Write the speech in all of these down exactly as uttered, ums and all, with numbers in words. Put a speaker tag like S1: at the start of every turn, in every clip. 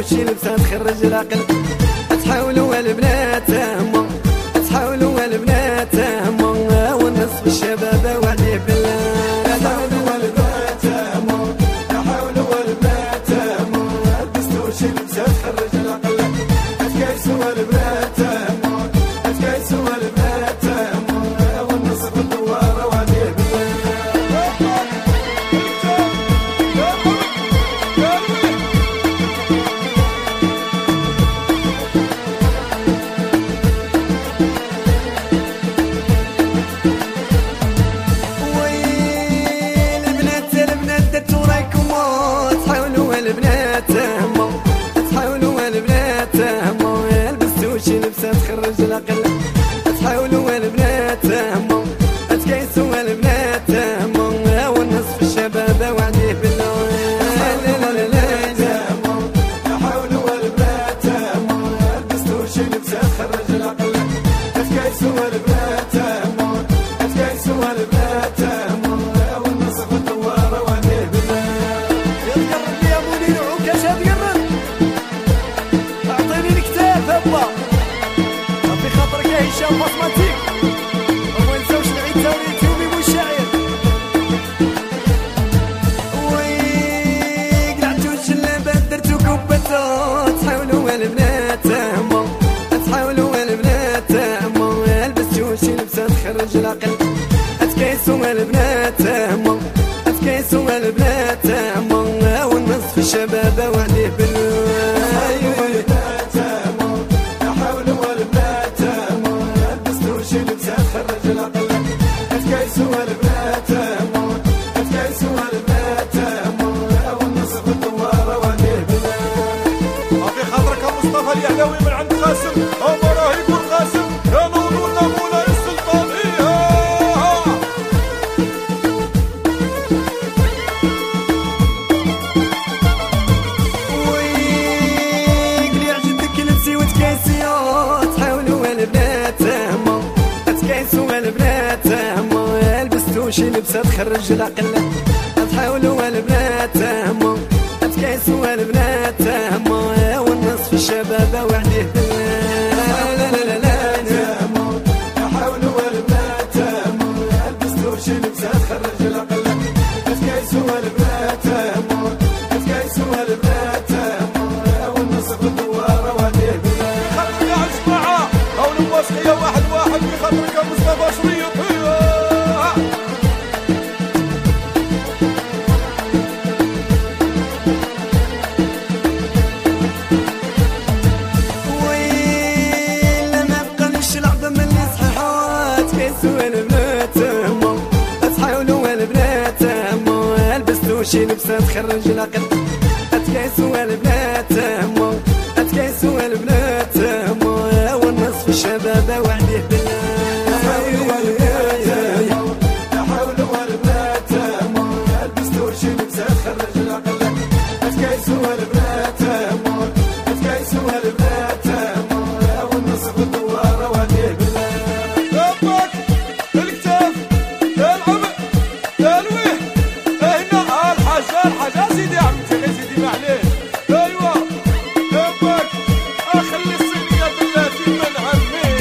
S1: وشي لبسها تخرج العقل. تحاولوا البنات هما تحاولوا البنات هما والنصف الشباب وعديه بالله.
S2: تحاولوا البنات هما تحاولوا البنات هما لبستوا وشي لبسها تخرج العقل. تكيسوا البنات هما تكيسوا البنات هما والنصف الدوار وعديه بالله.
S1: البنات هما تحاولوا البنات هما لبستوا شي لبسة تخرج العقل. تحاولوا البنات هما تكيسوا البنات هما والنصف الشباب وعديه بالله.
S2: تحاولوا البنات هما لبستوا شي لبسة تخرج العقل. تكيسوا البنات هما تكيسوا البنات هما والنصف الدوار وعديه بالله.
S1: اعطيني الكتاب هبا في خاطرك يا هشام بصمتيك وما نساوش نعيد توريتي وميمو الشاعر. وي قلعتو الجلابات درتو كباتو. تحاولوا البنات هما تحاولوا البنات هما لبستو شي لبسة تخرج العقل. تكيسوا البنات هما تكيسوا البنات هما والنصف الشباب وعديه بالله.
S2: تحاولوا البنات هما لبستوا شي لبسة تخرج العقل. تكيسوا البنات هما تكيسوا البنات هما والنصف الدوار وعديه بالله.
S3: في خاطرك مصطفى اليعلوي من عند قاسم أبو راهيب والقاسم يا نورنا مولاي السلطانية.
S1: ويقلي عجبك لبسي وتكيسيو. تحاولوا البنات هما تكيسوا البنات هما لبستوا شي لبسة تخرج العقل. تحاولوا البنات هما تكيسوا البنات هما والنصف الشباب وعديه بالله. لا لا لا لا
S2: تحاولوا البنات هما لبستوا شي لبسة تخرج العقل. تكيسوا البنات هما تكيسوا البنات هما والنصف الدوار وعديه بالله.
S3: خاطرك يا جماعة أو نبوسقية واحد واحد في خاطرك يا مصطفى شريط.
S1: ويلا ما بقالش لعبة من اللي صحيحات. تكيسوا البنات هما تحاولوا البنات هما لبستوا شي لبسة تخرج العقل. تكيسوا البنات هما تكيسوا البنات هما والنصف الشباب وعديه بالله.
S2: تحاولوا البنات هما تحاولوا البنات هما لبستوا شي لبسة تخرج العقل. تكيسوا البنات هما تكيسوا البنات هما والنصف الدوار وعديه بالله.
S3: ياباك الكتاف يا العمر يا الويه هنا الحاجة الحاجة سيدي عمتي غير سيدي معليش. ايوا ياباك اخلي الصينية بلاتي من عمي.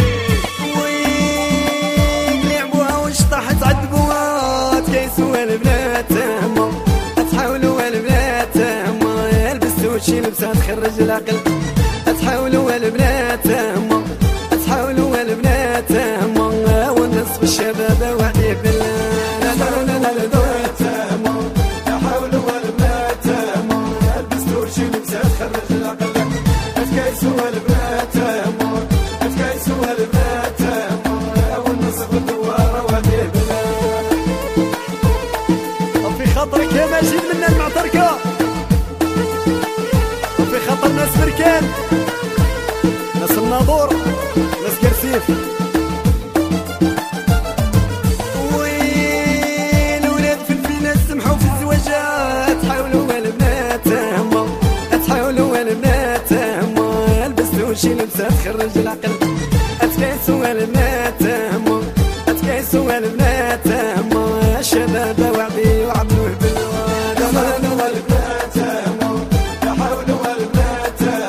S1: وي لعبوها وش طاحت عذبوها. تكيسوا البنات هما تحاولوا البنات هما لبستوا شي لبسة تخرج العقل. تحاولوا البنات هما تحاولوا البنات هما والنصف الشباب وعديه بالله.
S2: تحاولوا البنات هما لبستوا شي لبسة تخرج العقل. تكيسوا البنات هما تكيسوا البنات هما والنصف الدوار وعديه بالله.
S1: وفي خاطرك يا ماجد منا المعتركة. وفي خاطر ناس بركان ناس الناظور ناس كرسيف. وين ولاد في الفينات سمحوا في الزواجات. تحاولوا البنات هما تحاولوا البنات هما لبستوا شي لبسة تخرج العقل. تكيسوا البنات هما تكيسوا البنات هما الشباب وعدي وعملوه بالواد.
S2: تحاولوا البنات هما تحاولوا البنات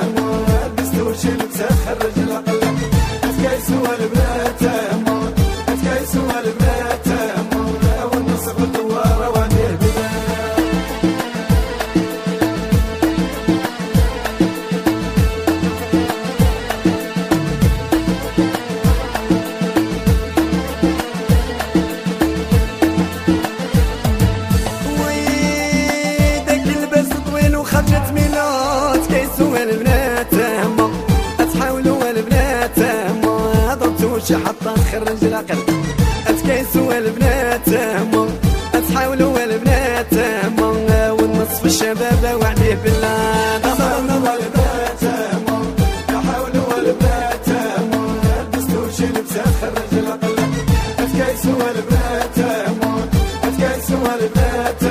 S1: تكيسوا البنات ما تحاولوا البنات ما ضربتوا شي حطه تخرج العقل تكيسوا البنات ما تحاولوا البنات ما والنصف الشباب وعليه بالله
S2: ضربنا البنات ما تحاولوا البنات ما لبستوا شي لبسه تخرج العقل تكيسوا البنات ما تكيسوا البنات